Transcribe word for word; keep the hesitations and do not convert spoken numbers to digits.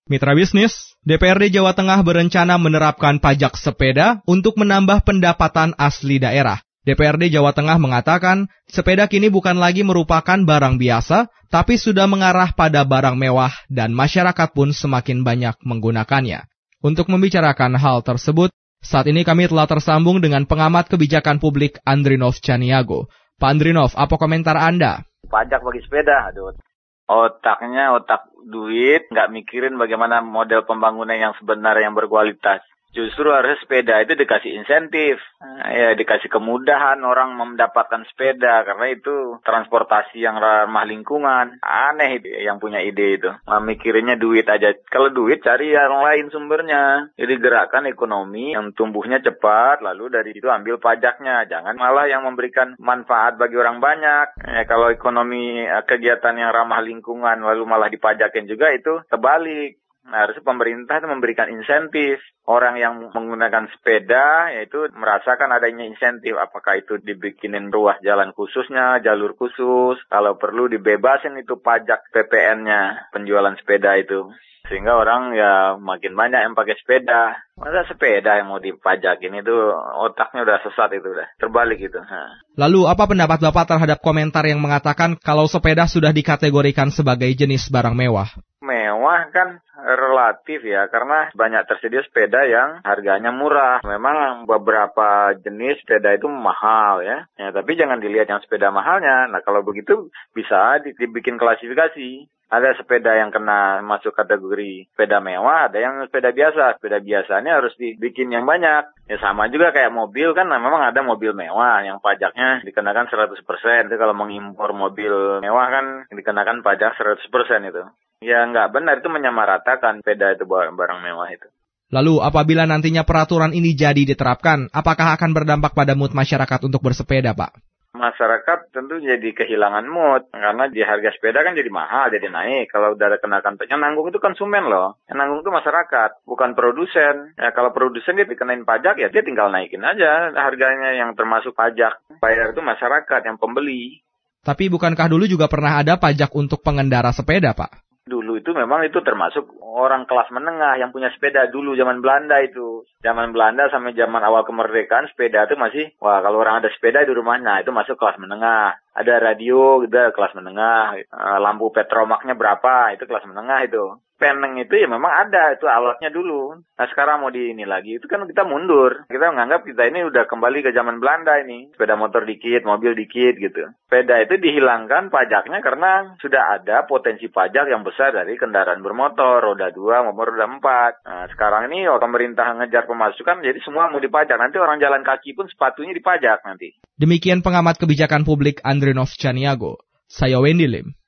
Mitra bisnis, D P R D Jawa Tengah berencana menerapkan pajak sepeda untuk menambah pendapatan asli daerah. D P R D Jawa Tengah mengatakan, sepeda kini bukan lagi merupakan barang biasa, tapi sudah mengarah pada barang mewah dan masyarakat pun semakin banyak menggunakannya. Untuk membicarakan hal tersebut, saat ini kami telah tersambung dengan pengamat kebijakan publik Andrinov Caniago. Pak Andrinov, apa komentar Anda? Pajak bagi sepeda, aduh. Otaknya otak duit, nggak mikirin bagaimana model pembangunan yang sebenar yang berkualitas. Justru harus sepeda itu dikasih insentif, ya dikasih kemudahan orang mendapatkan sepeda karena itu transportasi yang ramah lingkungan. Aneh yang punya ide itu, mikirinnya duit aja. Kalau duit cari yang lain sumbernya. Jadi gerakan ekonomi yang tumbuhnya cepat, lalu dari itu ambil pajaknya. Jangan malah yang memberikan manfaat bagi orang banyak. Ya, kalau ekonomi kegiatan yang ramah lingkungan lalu malah dipajakin juga itu terbalik. Nah, harusnya pemerintah itu memberikan insentif. Orang yang menggunakan sepeda, yaitu merasakan adanya insentif. Apakah itu dibikinin ruas jalan khususnya, jalur khusus. Kalau perlu dibebasin itu pajak P P N-nya, penjualan sepeda itu. Sehingga orang ya makin banyak yang pakai sepeda. Masa sepeda yang mau dipajakin itu otaknya udah sesat itu, udah terbalik itu. Nah. Lalu apa pendapat Bapak terhadap komentar yang mengatakan kalau sepeda sudah dikategorikan sebagai jenis barang mewah? Mewah kan relatif ya, karena banyak tersedia sepeda yang harganya murah. Memang beberapa jenis sepeda itu mahal ya. Ya, tapi jangan dilihat yang sepeda mahalnya. Nah, kalau begitu bisa dibikin klasifikasi. Ada sepeda yang kena masuk kategori sepeda mewah, ada yang sepeda biasa. Sepeda biasanya harus dibikin yang banyak. Ya sama juga kayak mobil kan, memang ada mobil mewah yang pajaknya dikenakan seratus persen. Itu kalau mengimpor mobil mewah kan dikenakan pajak seratus persen itu. Ya nggak benar, itu menyamaratakan sepeda itu barang mewah itu. Lalu apabila nantinya peraturan ini jadi diterapkan, apakah akan berdampak pada mood masyarakat untuk bersepeda, Pak? Masyarakat tentu jadi kehilangan mood, karena di harga sepeda kan jadi mahal, jadi naik. Kalau udah ada kenakan pajak, yang nanggung itu konsumen loh. Yang nanggung itu masyarakat, bukan produsen. Ya kalau produsen dia dikenain pajak, ya dia tinggal naikin aja harganya yang termasuk pajak. Bayar itu masyarakat, yang pembeli. Tapi bukankah dulu juga pernah ada pajak untuk pengendara sepeda, Pak? Dulu itu memang itu termasuk orang kelas menengah yang punya sepeda dulu, zaman Belanda itu. Zaman Belanda sampai zaman awal kemerdekaan, sepeda itu masih, wah kalau orang ada sepeda di rumahnya, itu masuk kelas menengah. Ada radio, gitu, kelas menengah. Lampu petromaknya berapa, itu kelas menengah itu. Peneng itu ya memang ada, itu alatnya dulu. Nah sekarang mau di ini lagi, itu kan kita mundur. Kita menganggap kita ini udah kembali ke zaman Belanda ini. Sepeda motor dikit, mobil dikit gitu. Sepeda itu dihilangkan pajaknya karena sudah ada potensi pajak yang besar dari kendaraan bermotor, roda dua maupun roda empat. Nah sekarang ini oh, pemerintah ngejar pemasukan, jadi semua mau dipajak. Nanti orang jalan kaki pun sepatunya dipajak nanti. Demikian pengamat kebijakan publik Andrinov Caniago. Saya Wendy Lim.